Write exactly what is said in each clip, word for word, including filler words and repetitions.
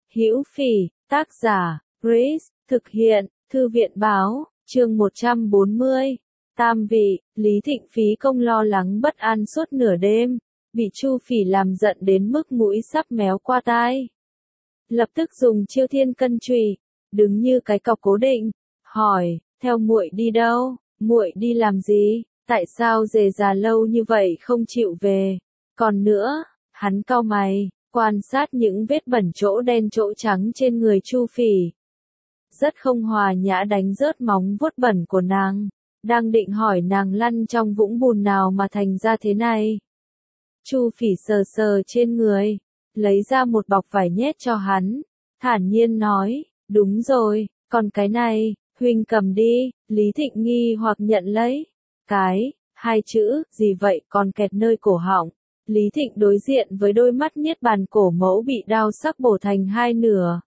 Hữu Phỉ, tác giả, Grace, thực hiện, Thư viện báo, chương một trăm bốn mươi. Tam vị, Lý Thịnh phí công lo lắng bất an suốt nửa đêm, bị Chu Phỉ làm giận đến mức mũi sắp méo qua tai. Lập tức dùng chiêu thiên cân chùy, đứng như cái cọc cố định, hỏi, theo muội đi đâu, muội đi làm gì, tại sao rề rà lâu như vậy không chịu về, còn nữa, hắn cau mày, quan sát những vết bẩn chỗ đen chỗ trắng trên người Chu Phỉ. Rất không hòa nhã đánh rớt móng vuốt bẩn của nàng, đang định hỏi nàng lăn trong vũng bùn nào mà thành ra thế này. Chu Phỉ sờ sờ trên người, lấy ra một bọc vải nhét cho hắn, thản nhiên nói, đúng rồi, còn cái này, huynh cầm đi. Lý Thịnh nghi hoặc nhận lấy. Cái, hai chữ, gì vậy còn kẹt nơi cổ họng. Lý Thịnh đối diện với đôi mắt niết bàn cổ mẫu bị đao sắc bổ thành hai nửa.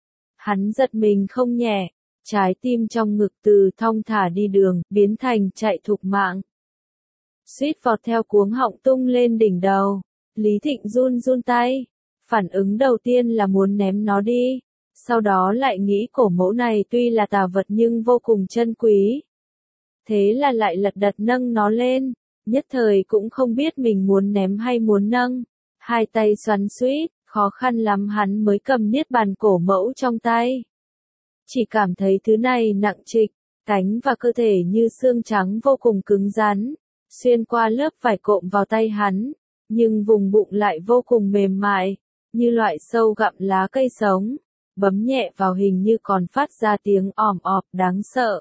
Hắn giật mình không nhẹ, trái tim trong ngực từ thong thả đi đường, biến thành chạy thục mạng. Suýt vọt theo cuống họng tung lên đỉnh đầu. Lý Thịnh run run tay, phản ứng đầu tiên là muốn ném nó đi, sau đó lại nghĩ cổ mẫu này tuy là tà vật nhưng vô cùng chân quý. Thế là lại lật đật nâng nó lên, nhất thời cũng không biết mình muốn ném hay muốn nâng. Hai tay xoắn xuýt, khó khăn lắm hắn mới cầm niết bàn cổ mẫu trong tay. Chỉ cảm thấy thứ này nặng trịch, cánh và cơ thể như xương trắng vô cùng cứng rắn, xuyên qua lớp vải cộm vào tay hắn, nhưng vùng bụng lại vô cùng mềm mại, như loại sâu gặm lá cây sống, bấm nhẹ vào hình như còn phát ra tiếng òm ọp đáng sợ.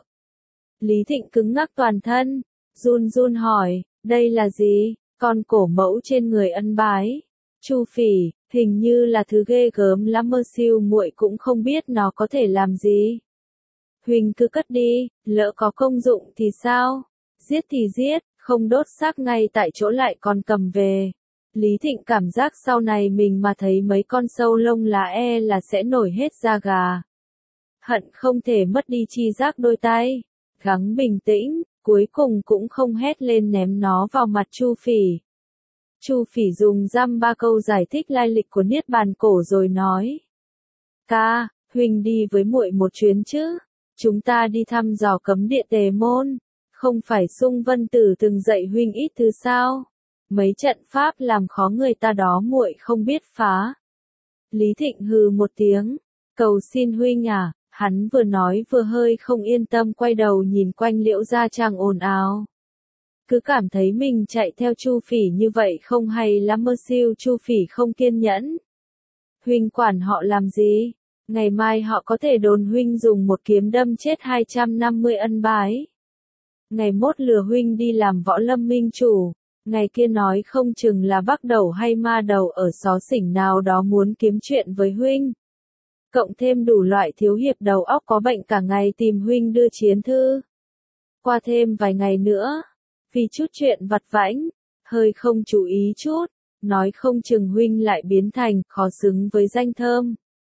Lý Thịnh cứng ngắc toàn thân, run run hỏi, đây là gì, con cổ mẫu trên người ân bái. Chu Phỉ, hình như là thứ ghê gớm lắm mơ siêu muội cũng không biết nó có thể làm gì. Huỳnh cứ cất đi, lỡ có công dụng thì sao? Giết thì giết, không đốt xác ngay tại chỗ lại còn cầm về. Lý Thịnh cảm giác sau này mình mà thấy mấy con sâu lông lá e là sẽ nổi hết da gà. Hận không thể mất đi chi giác đôi tay. Gắng bình tĩnh, cuối cùng cũng không hét lên ném nó vào mặt Chu Phỉ. Chu Phỉ dùng dăm ba câu giải thích lai lịch của niết bàn cổ rồi nói. Ca, huynh đi với muội một chuyến chứ, chúng ta đi thăm dò cấm địa Tề Môn, không phải Sung Vân Tử từng dạy huynh ít thứ sao, mấy trận pháp làm khó người ta đó muội không biết phá. Lý Thịnh hừ một tiếng, cầu xin huynh à, hắn vừa nói vừa hơi không yên tâm quay đầu nhìn quanh Liễu Gia Trang ồn ào. Cứ cảm thấy mình chạy theo Chu Phỉ như vậy không hay lắm mơ siêu. Chu Phỉ không kiên nhẫn. Huynh quản họ làm gì? Ngày mai họ có thể đồn huynh dùng một kiếm đâm chết hai trăm năm mươi ân bái. Ngày mốt lừa huynh đi làm võ lâm minh chủ. Ngày kia nói không chừng là Bắc Đầu hay Ma Đầu ở xó xỉnh nào đó muốn kiếm chuyện với huynh. Cộng thêm đủ loại thiếu hiệp đầu óc có bệnh cả ngày tìm huynh đưa chiến thư. Qua thêm vài ngày nữa, vì chút chuyện vặt vãnh, hơi không chú ý chút, nói không chừng huynh lại biến thành khó xứng với danh thơm.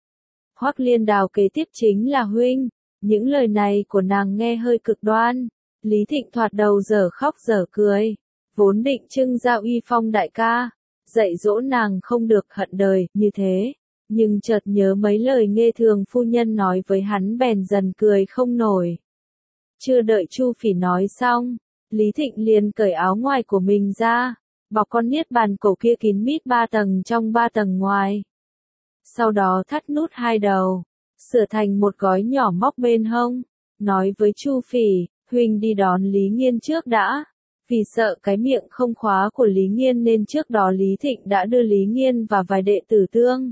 Hoắc Liên Đào kế tiếp chính là huynh. Những lời này của nàng nghe hơi cực đoan. Lý Thịnh thoạt đầu dở khóc dở cười, vốn định trưng ra uy phong đại ca, dạy dỗ nàng không được hận đời như thế, nhưng chợt nhớ mấy lời nghe thường phu nhân nói với hắn bèn dần cười không nổi. Chưa đợi Chu Phỉ nói xong, Lý Thịnh liền cởi áo ngoài của mình ra, bọc con niết bàn cổ kia kín mít ba tầng trong ba tầng ngoài. Sau đó thắt nút hai đầu, sửa thành một gói nhỏ móc bên hông, nói với Chu Phỉ, huynh đi đón Lý Nghiên trước đã. Vì sợ cái miệng không khóa của Lý Nghiên nên trước đó Lý Thịnh đã đưa Lý Nghiên và vài đệ tử tương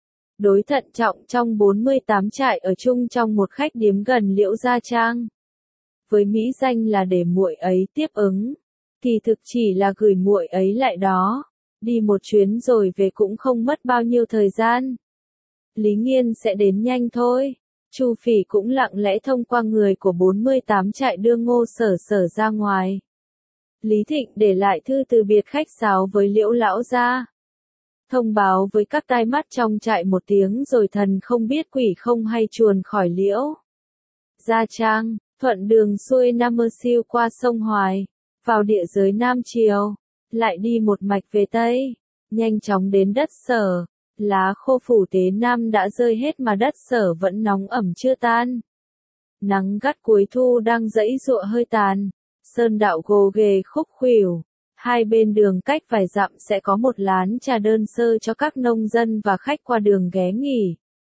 đối thận trọng trong bốn mươi tám trại ở chung trong một khách điếm gần Liễu Gia Trang. Với mỹ danh là để muội ấy tiếp ứng, kỳ thực chỉ là gửi muội ấy lại đó, đi một chuyến rồi về cũng không mất bao nhiêu thời gian. Lý Nghiên sẽ đến nhanh thôi. Chu Phỉ cũng lặng lẽ thông qua người của bốn mươi tám trại đưa Ngô Sở Sở ra ngoài. Lý Thịnh để lại thư từ biệt khách sáo với Liễu lão gia. Thông báo với các tai mắt trong trại một tiếng rồi thần không biết quỷ không hay chuồn khỏi Liễu Gia Trang, thuận đường xuôi Nam Mơ Siêu qua sông Hoài, vào địa giới Nam Triều, lại đi một mạch về Tây, nhanh chóng đến đất Sở. Lá khô phủ tế nam đã rơi hết mà đất Sở vẫn nóng ẩm chưa tan. Nắng gắt cuối thu đang giãy giụa hơi tàn, sơn đạo gồ ghề khúc khuỷu. Hai bên đường cách vài dặm sẽ có một lán trà đơn sơ cho các nông dân và khách qua đường ghé nghỉ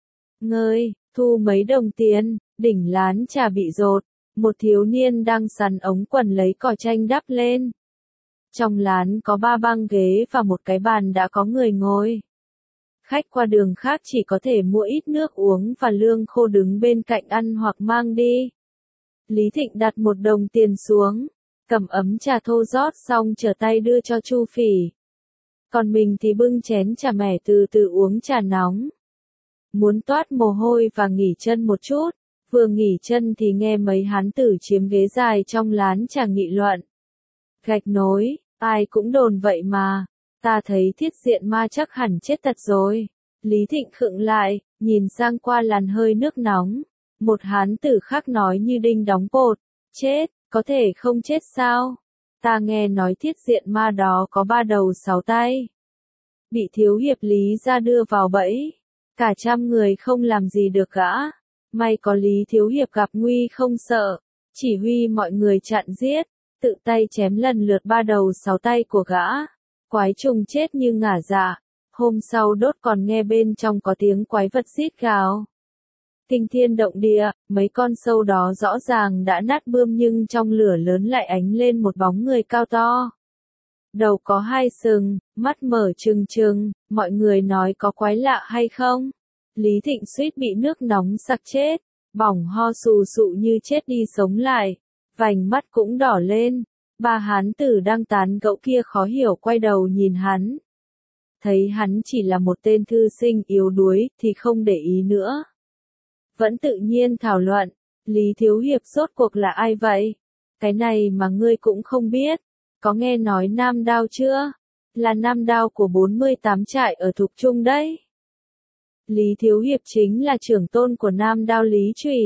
ngơi, thu mấy đồng tiền. Đỉnh lán trà bị dột, một thiếu niên đang sắn ống quần lấy cỏ tranh đắp lên. Trong lán có ba băng ghế và một cái bàn đã có người ngồi. Khách qua đường khác chỉ có thể mua ít nước uống và lương khô đứng bên cạnh ăn hoặc mang đi. Lý Thịnh đặt một đồng tiền xuống, cầm ấm trà thô rót xong trở tay đưa cho Chu Phỉ. Còn mình thì bưng chén trà mẻ từ từ uống trà nóng. Muốn toát mồ hôi và nghỉ chân một chút, vừa nghỉ chân thì nghe mấy hán tử chiếm ghế dài trong lán trà nghị luận. Gạch nối, ai cũng đồn vậy mà, ta thấy Thiết Diện Ma chắc hẳn chết thật rồi. Lý Thịnh khựng lại, nhìn sang qua làn hơi nước nóng. Một hán tử khác nói như đinh đóng cột, chết, có thể không chết sao? Ta nghe nói Thiết Diện Ma đó có ba đầu sáu tay. Bị thiếu hiệp Lý ra đưa vào bẫy, cả trăm người không làm gì được gã. May có Lý thiếu hiệp gặp nguy không sợ, chỉ huy mọi người chặn giết, tự tay chém lần lượt ba đầu sáu tay của gã. Quái trùng chết như ngả dạ. Hôm sau đốt còn nghe bên trong có tiếng quái vật rít gào. Kinh thiên động địa, mấy con sâu đó rõ ràng đã nát bươm nhưng trong lửa lớn lại ánh lên một bóng người cao to. Đầu có hai sừng, mắt mở trừng trừng, mọi người nói có quái lạ hay không? Lý Thịnh suýt bị nước nóng sặc chết, bỏng ho sù sụ như chết đi sống lại, vành mắt cũng đỏ lên. Ba hán tử đang tán gẫu kia khó hiểu quay đầu nhìn hắn. Thấy hắn chỉ là một tên thư sinh yếu đuối thì không để ý nữa. Vẫn tự nhiên thảo luận, Lý thiếu hiệp rốt cuộc là ai vậy? Cái này mà ngươi cũng không biết. Có nghe nói Nam Đao chưa? Là Nam Đao của bốn mươi tám trại ở Thục Trung đấy. Lý thiếu hiệp chính là trưởng tôn của Nam Đao Lý Trùy.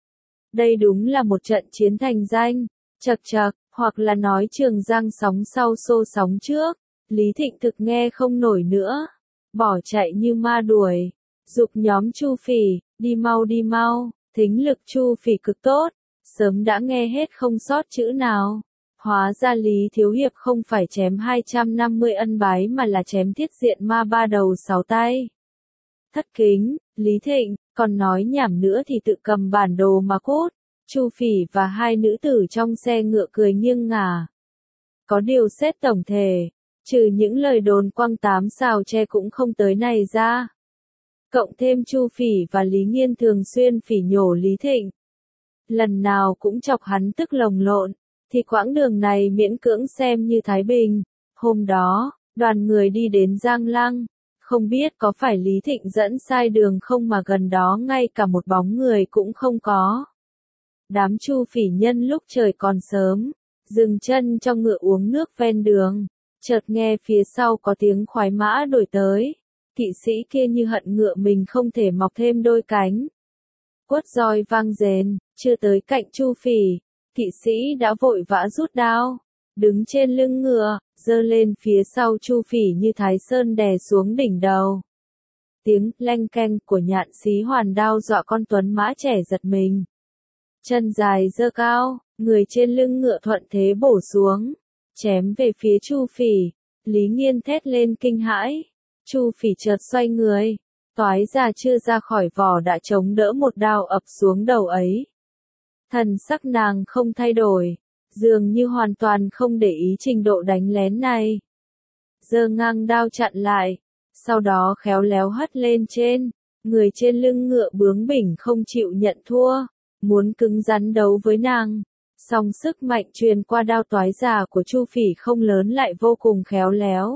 Đây đúng là một trận chiến thành danh. Chậc chậc, hoặc là nói Trường Giang sóng sau xô sóng trước. Lý Thịnh thực nghe không nổi nữa, bỏ chạy như ma đuổi, giục nhóm Chu Phỉ, đi mau đi mau. Thính lực Chu Phỉ cực tốt, sớm đã nghe hết không sót chữ nào. Hóa ra Lý thiếu hiệp không phải chém hai trăm năm mươi ân bái mà là chém Thiết Diện Ma ba đầu sáu tay. Thất kính, Lý Thịnh, còn nói nhảm nữa thì tự cầm bản đồ mà cút. Chu Phỉ và hai nữ tử trong xe ngựa cười nghiêng ngả. Có điều xét tổng thể, trừ những lời đồn quăng tám xào tre cũng không tới này ra. Cộng thêm Chu Phỉ và Lý Nghiên thường xuyên phỉ nhổ Lý Thịnh. Lần nào cũng chọc hắn tức lồng lộn, thì quãng đường này miễn cưỡng xem như thái bình. Hôm đó, đoàn người đi đến Giang Lăng, không biết có phải Lý Thịnh dẫn sai đường không mà gần đó ngay cả một bóng người cũng không có. Đám Chu Phỉ nhân lúc trời còn sớm, dừng chân cho ngựa uống nước ven đường, chợt nghe phía sau có tiếng khoái mã đuổi tới. Kỵ sĩ kia như hận ngựa mình không thể mọc thêm đôi cánh. Quất roi vang rền, chưa tới cạnh Chu Phỉ, kỵ sĩ đã vội vã rút đao, đứng trên lưng ngựa, giơ lên phía sau Chu Phỉ như Thái Sơn đè xuống đỉnh đầu. Tiếng leng keng của nhạn xí hoàn đao dọa con tuấn mã trẻ giật mình. Chân dài giơ cao, người trên lưng ngựa thuận thế bổ xuống, chém về phía Chu Phỉ. Lý Nghiên thét lên kinh hãi. Chu Phỉ chợt xoay người, toái già chưa ra khỏi vỏ đã chống đỡ một đao ập xuống đầu ấy. Thần sắc nàng không thay đổi, dường như hoàn toàn không để ý trình độ đánh lén này. Giơ ngang đao chặn lại, sau đó khéo léo hất lên trên, người trên lưng ngựa bướng bỉnh không chịu nhận thua, muốn cứng rắn đấu với nàng. Song sức mạnh truyền qua đao toái già của Chu Phỉ không lớn lại vô cùng khéo léo.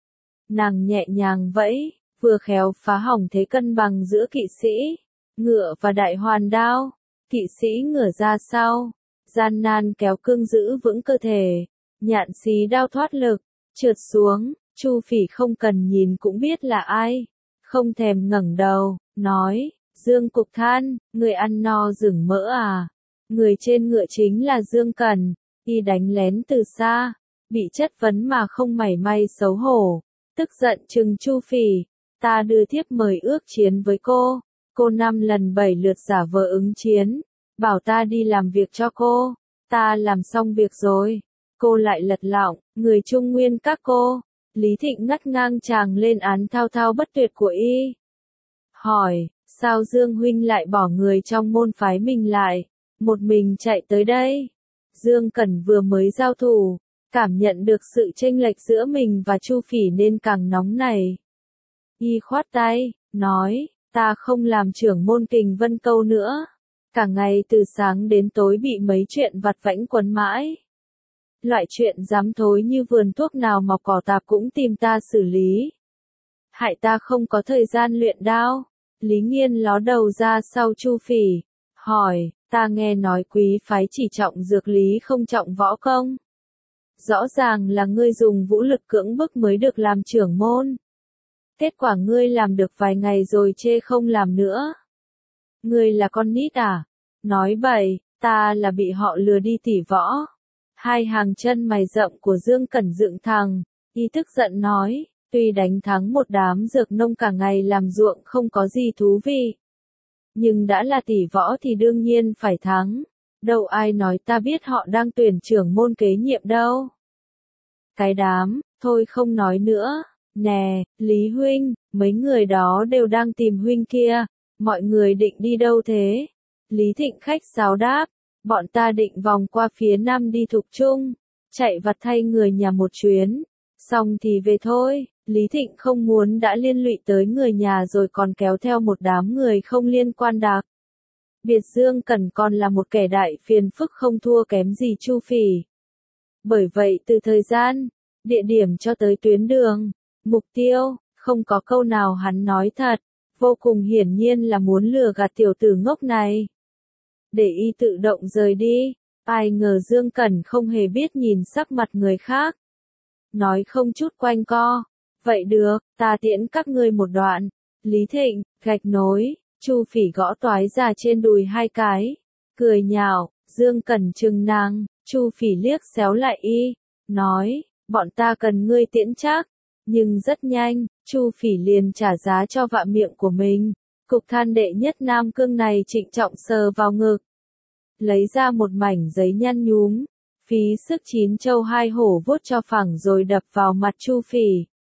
Nàng nhẹ nhàng vẫy, vừa khéo phá hỏng thế cân bằng giữa kỵ sĩ, ngựa và đại hoàn đao. Kỵ sĩ ngửa ra sau, gian nan kéo cương giữ vững cơ thể, nhạn xí đao thoát lực, trượt xuống. Chu Phỉ không cần nhìn cũng biết là ai, không thèm ngẩng đầu, nói, Dương Cục Than, người ăn no rừng mỡ à? Người trên ngựa chính là Dương Cần, y đánh lén từ xa, bị chất vấn mà không mảy may xấu hổ, tức giận trừng Chu Phỉ, ta đưa thiếp mời ước chiến với cô. Cô năm lần bảy lượt giả vờ ứng chiến, bảo ta đi làm việc cho cô. Ta làm xong việc rồi, cô lại lật lọng, người Trung Nguyên các cô. Lý Thịnh ngắt ngang chàng lên án thao thao bất tuyệt của y. Hỏi, sao Dương huynh lại bỏ người trong môn phái mình lại, một mình chạy tới đây? Dương Cẩn vừa mới giao thủ, cảm nhận được sự chênh lệch giữa mình và Chu Phỉ nên càng nóng nảy. Y khoát tay, nói, ta không làm trưởng môn Kình Vân Câu nữa. Cả ngày từ sáng đến tối bị mấy chuyện vặt vãnh quấn mãi. Loại chuyện dám thối như vườn thuốc nào mọc cỏ tạp cũng tìm ta xử lý. Hại ta không có thời gian luyện đao. Lý Nghiên ló đầu ra sau Chu Phỉ, hỏi, ta nghe nói quý phái chỉ trọng dược lý không trọng võ công. Rõ ràng là ngươi dùng vũ lực cưỡng bức mới được làm trưởng môn. Kết quả ngươi làm được vài ngày rồi chê không làm nữa. Ngươi là con nít à? Nói bậy, ta là bị họ lừa đi tỉ võ. Hai hàng chân mày rậm của Dương Cẩn dựng thẳng, y tức giận nói, tuy đánh thắng một đám dược nông cả ngày làm ruộng không có gì thú vị. Nhưng đã là tỉ võ thì đương nhiên phải thắng. Đâu ai nói ta biết họ đang tuyển trưởng môn kế nhiệm đâu. Cái đám, thôi không nói nữa. Nè, Lý huynh, mấy người đó đều đang tìm huynh kia. Mọi người định đi đâu thế? Lý Thịnh khách sáo đáp, bọn ta định vòng qua phía nam đi Thục Trung, chạy vặt thay người nhà một chuyến, xong thì về thôi. Lý Thịnh không muốn đã liên lụy tới người nhà rồi còn kéo theo một đám người không liên quan đặc. Biệt Dương Cẩn còn là một kẻ đại phiền phức không thua kém gì Chu Phỉ. Bởi vậy từ thời gian, địa điểm cho tới tuyến đường, mục tiêu, không có câu nào hắn nói thật, vô cùng hiển nhiên là muốn lừa gạt tiểu tử ngốc này. Để y tự động rời đi, ai ngờ Dương Cẩn không hề biết nhìn sắc mặt người khác. Nói không chút quanh co, vậy được, ta tiễn các ngươi một đoạn. Lý Thịnh, gạch nối, Chu Phỉ gõ toái ra trên đùi hai cái, cười nhạo, Dương Cẩn trừng nàng, Chu Phỉ liếc xéo lại y, nói, bọn ta cần ngươi tiễn chắc. Nhưng rất nhanh, Chu Phỉ liền trả giá cho vạ miệng của mình. Cục than đệ nhất Nam Cương này trịnh trọng sờ vào ngực, lấy ra một mảnh giấy nhăn nhúm, phí sức chín châu hai hổ vuốt cho phẳng rồi đập vào mặt Chu Phỉ.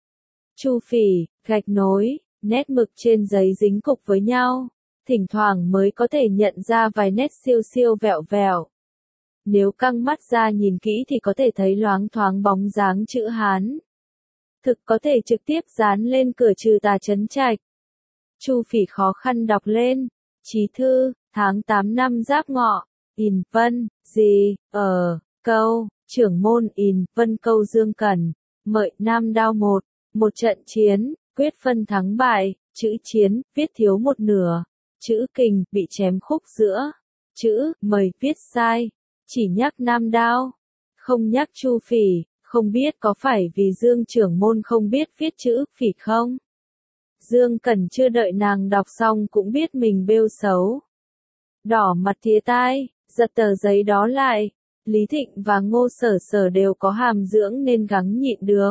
Chu Phỉ, gạch nối, nét mực trên giấy dính cục với nhau, thỉnh thoảng mới có thể nhận ra vài nét siêu siêu vẹo vẹo. Nếu căng mắt ra nhìn kỹ thì có thể thấy loáng thoáng bóng dáng chữ Hán. Thực có thể trực tiếp dán lên cửa trừ tà trấn trạch. Chu Phỉ khó khăn đọc lên, Chí thư, tháng tám năm Giáp Ngọ, In Vân, gì, ở, câu, trưởng môn In Vân Câu Dương Cẩn, mợi Nam Đao một, một trận chiến, quyết phân thắng bại, chữ chiến, viết thiếu một nửa, chữ kình, bị chém khúc giữa, chữ mời viết sai, chỉ nhắc Nam Đao, không nhắc Chu Phỉ, không biết có phải vì Dương trưởng môn không biết viết chữ phỉ không? Dương Cẩn chưa đợi nàng đọc xong cũng biết mình bêu xấu. Đỏ mặt thía tai, giật tờ giấy đó lại. Lý Thịnh và Ngô Sở Sở đều có hàm dưỡng nên gắng nhịn được.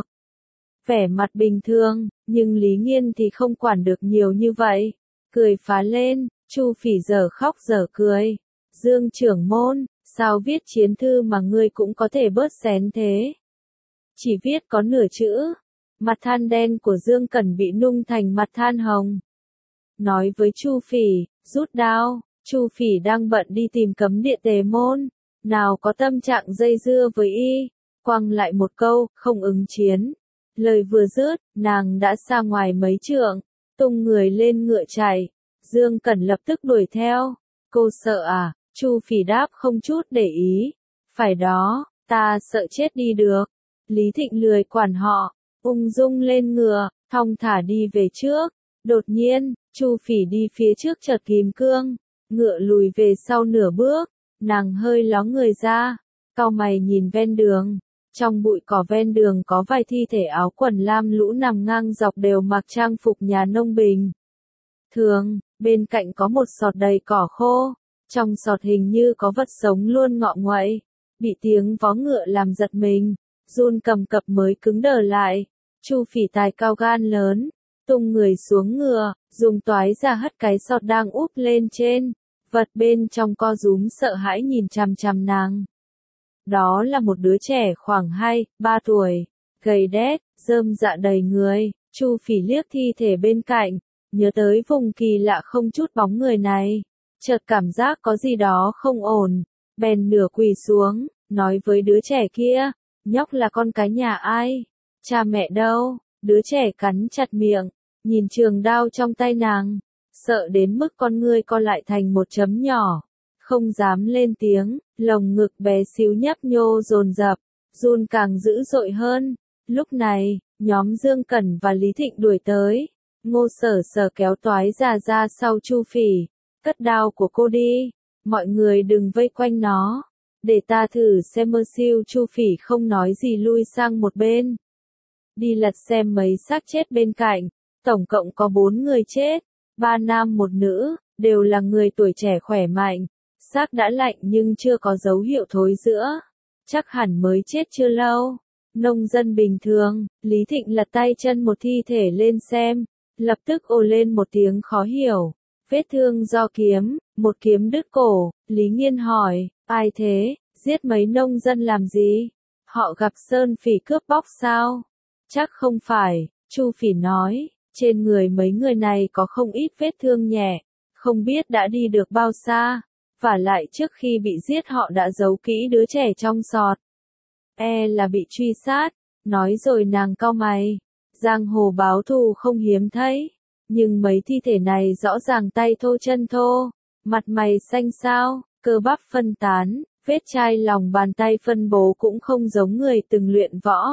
Vẻ mặt bình thường, nhưng Lý Nghiên thì không quản được nhiều như vậy. Cười phá lên, Chu Phỉ giờ khóc giờ cười. Dương trưởng môn, sao viết chiến thư mà ngươi cũng có thể bớt xén thế? Chỉ viết có nửa chữ. Mặt than đen của Dương Cẩn bị nung thành mặt than hồng. Nói với Chu Phỉ, rút đao. Chu Phỉ đang bận đi tìm cấm địa Tề môn, nào có tâm trạng dây dưa với y, quăng lại một câu, không ứng chiến. Lời vừa dứt, nàng đã xa ngoài mấy trượng, tung người lên ngựa chạy. Dương Cẩn lập tức đuổi theo. Cô sợ à? Chu Phỉ đáp không chút để ý. Phải đó, ta sợ chết đi được. Lý Thịnh lười quản họ, ung dung lên ngựa, thong thả đi về trước. Đột nhiên, Chu Phỉ đi phía trước chợt kìm cương, ngựa lùi về sau nửa bước, nàng hơi ló người ra, cau mày nhìn ven đường. Trong bụi cỏ ven đường có vài thi thể áo quần lam lũ nằm ngang dọc đều mặc trang phục nhà nông bình thường, bên cạnh có một sọt đầy cỏ khô, trong sọt hình như có vật sống luôn ngọ nguậy, bị tiếng vó ngựa làm giật mình, run cầm cập mới cứng đờ lại. Chu Phỉ tài cao gan lớn, tung người xuống ngựa, dùng toái ra hất cái sọt đang úp lên trên, vật bên trong co rúm sợ hãi nhìn chằm chằm nàng. Đó là một đứa trẻ khoảng hai, ba tuổi, gầy đét, rơm dạ đầy người. Chu Phỉ liếc thi thể bên cạnh, nhớ tới vùng kỳ lạ không chút bóng người này, chợt cảm giác có gì đó không ổn, bèn nửa quỳ xuống, nói với đứa trẻ kia, nhóc là con cái nhà ai? Cha mẹ đâu? Đứa trẻ cắn chặt miệng, nhìn trường đao trong tay nàng, sợ đến mức con ngươi co lại thành một chấm nhỏ, không dám lên tiếng, lồng ngực bé xíu nhấp nhô dồn dập, run càng dữ dội hơn. Lúc này, nhóm Dương Cẩn và Lý Thịnh đuổi tới, Ngô Sở Sở kéo Toái Già ra sau Chu Phỉ, cất đao của cô đi, mọi người đừng vây quanh nó, để ta thử xem mơ siêu. Chu Phỉ không nói gì lui sang một bên, đi lật xem mấy xác chết bên cạnh, tổng cộng có bốn người chết, ba nam một nữ, đều là người tuổi trẻ khỏe mạnh, xác đã lạnh nhưng chưa có dấu hiệu thối rữa, chắc hẳn mới chết chưa lâu. Nông dân bình thường. Lý Thịnh lật tay chân một thi thể lên xem, lập tức ồ lên một tiếng khó hiểu. Vết thương do kiếm, một kiếm đứt cổ. Lý Nghiên hỏi, ai thế, giết mấy nông dân làm gì? Họ gặp Sơn Phỉ cướp bóc sao? Chắc không phải, Chu Phỉ nói, trên người mấy người này có không ít vết thương nhẹ, không biết đã đi được bao xa, vả lại trước khi bị giết họ đã giấu kỹ đứa trẻ trong sọt. E là bị truy sát, nói rồi nàng cau mày, giang hồ báo thù không hiếm thấy, nhưng mấy thi thể này rõ ràng tay thô chân thô, mặt mày xanh xao, cơ bắp phân tán, vết chai lòng bàn tay phân bố cũng không giống người từng luyện võ.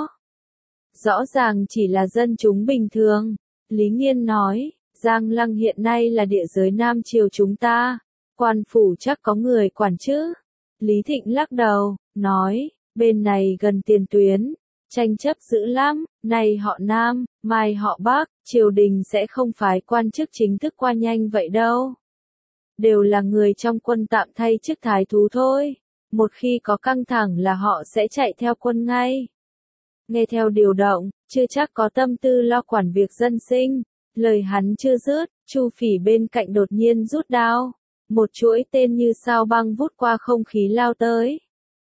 Rõ ràng chỉ là dân chúng bình thường. Lý Nghiên nói, Giang Lăng hiện nay là địa giới Nam Triều chúng ta, quan phủ chắc có người quản chứ. Lý Thịnh lắc đầu, nói, bên này gần tiền tuyến, tranh chấp dữ lắm, nay họ Nam, mai họ Bắc, triều đình sẽ không phái quan chức chính thức qua nhanh vậy đâu. Đều là người trong quân tạm thay chức thái thú thôi, một khi có căng thẳng là họ sẽ chạy theo quân ngay. Nghe theo điều động, chưa chắc có tâm tư lo quản việc dân sinh. Lời hắn chưa dứt, Chu Phỉ bên cạnh đột nhiên rút đao, một chuỗi tên như sao băng vút qua không khí lao tới.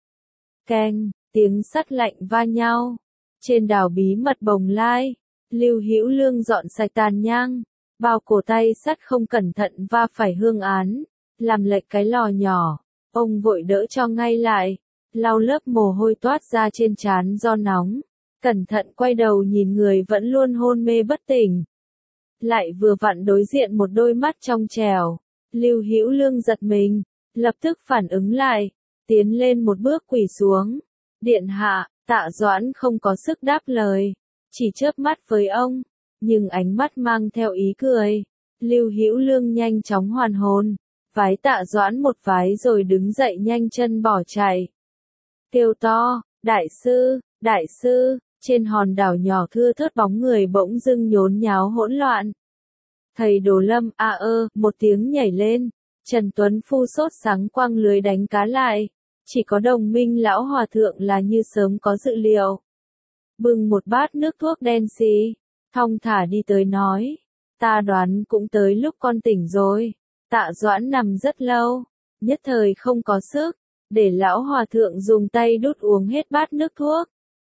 Keng, tiếng sắt lạnh va nhau. Trên đảo bí mật Bồng Lai, Lưu Hữu Lương dọn sạch tàn nhang, bao cổ tay sắt không cẩn thận va phải hương án, làm lệch cái lò nhỏ. Ông vội đỡ cho ngay lại, lau lớp mồ hôi toát ra trên trán do nóng, cẩn thận quay đầu nhìn người vẫn luôn hôn mê bất tỉnh. Lại vừa vặn đối diện một đôi mắt trong trẻo. Lưu Hữu Lương giật mình, lập tức phản ứng lại, tiến lên một bước quỳ xuống. Điện hạ, Tạ Doãn không có sức đáp lời, chỉ chớp mắt với ông, nhưng ánh mắt mang theo ý cười. Lưu Hữu Lương nhanh chóng hoàn hồn, vái Tạ Doãn một vái rồi đứng dậy nhanh chân bỏ chạy. Kêu to, đại sư, đại sư, trên hòn đảo nhỏ thưa thớt bóng người bỗng dưng nhốn nháo hỗn loạn. Thầy Đồ Lâm a ơ, một tiếng nhảy lên, Trần Tuấn Phu sốt sáng quăng lưới đánh cá lại, chỉ có Đồng Minh lão hòa thượng là như sớm có dự liệu. Bưng một bát nước thuốc đen xì, thong thả đi tới nói, ta đoán cũng tới lúc con tỉnh rồi. Tạ Doãn nằm rất lâu, nhất thời không có sức, để lão hòa thượng dùng tay đút uống hết bát nước thuốc.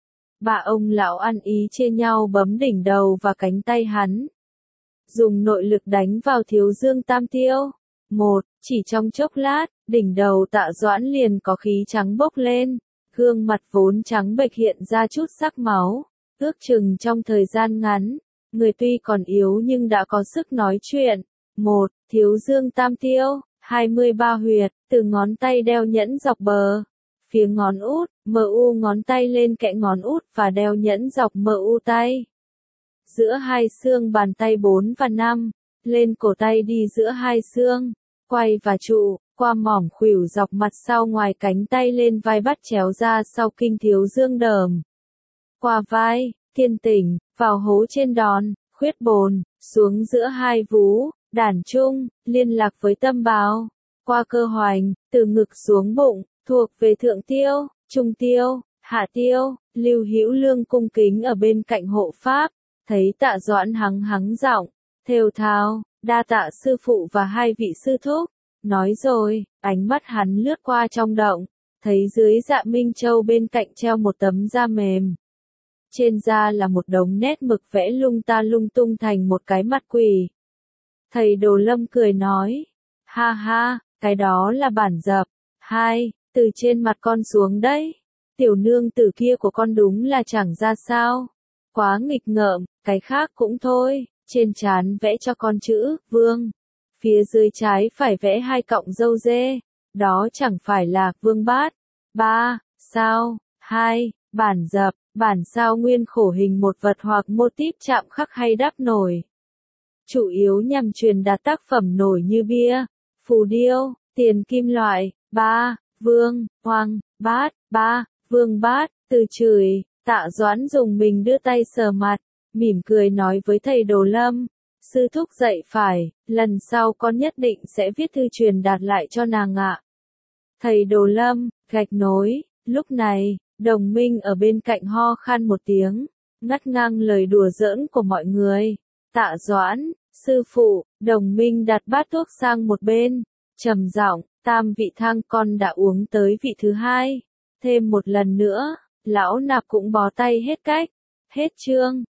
Ba ông lão ăn ý chia nhau bấm đỉnh đầu và cánh tay hắn, dùng nội lực đánh vào thiếu dương tam tiêu. Một, chỉ trong chốc lát, đỉnh đầu Tạ Doãn liền có khí trắng bốc lên, gương mặt vốn trắng bệch hiện ra chút sắc máu, ước chừng trong thời gian ngắn, người tuy còn yếu nhưng đã có sức nói chuyện. Một, thiếu dương tam tiêu, hai mươi ba huyệt, từ ngón tay đeo nhẫn dọc bờ, phía ngón út, mờ u ngón tay lên kẽ ngón út và đeo nhẫn dọc mờ u tay. Giữa hai xương bàn tay bốn và năm, lên cổ tay đi giữa hai xương, quay và trụ, qua mỏm khuỷu dọc mặt sau ngoài cánh tay lên vai bắt chéo ra sau kinh thiếu dương đờm. Qua vai, thiên tỉnh, vào hố trên đòn, khuyết bồn, xuống giữa hai vú, đản trung, liên lạc với tâm bào. Qua cơ hoành, từ ngực xuống bụng, thuộc về thượng tiêu, trung tiêu, hạ tiêu. Lưu Hữu Lương cung kính ở bên cạnh hộ pháp, Thấy Tạ Doãn hắng hắng giọng, thều thào, đa tạ sư phụ và hai vị sư thúc. Nói rồi, ánh mắt hắn lướt qua trong động, thấy dưới Dạ Minh Châu bên cạnh treo một tấm da mềm. Trên da là một đống nét mực vẽ lung ta lung tung thành một cái mặt quỷ. Thầy Đồ Lâm cười nói, ha ha, cái đó là bản dập. Hai, từ trên mặt con xuống đấy. Tiểu nương tử kia của con đúng là chẳng ra sao. Quá nghịch ngợm, cái khác cũng thôi. Trên trán vẽ cho con chữ Vương. Phía dưới trái phải vẽ hai cọng râu dê. Đó chẳng phải là Vương Bát. Ba, sao? Hai, bản dập. Bản sao nguyên khổ hình một vật hoặc mô típ chạm khắc hay đắp nổi. Chủ yếu nhằm truyền đạt tác phẩm nổi như bia, phù điêu, tiền kim loại. Ba, Vương, Hoàng, Bát. Ba, Vương Bát. Từ chửi, Tạ Doãn dùng mình đưa tay sờ mặt, mỉm cười nói với thầy Đồ Lâm. Sư thúc dạy phải, lần sau con nhất định sẽ viết thư truyền đạt lại cho nàng ạ. Thầy Đồ Lâm, gạch nối, lúc này, Đồng Minh ở bên cạnh ho khan một tiếng, ngắt ngang lời đùa giỡn của mọi người. Tạ Doãn, sư phụ, Đồng Minh đặt bát thuốc sang một bên, trầm giọng, tam vị thang con đã uống tới vị thứ hai. Thêm một lần nữa, lão nạp cũng bó tay hết cách. Hết chương.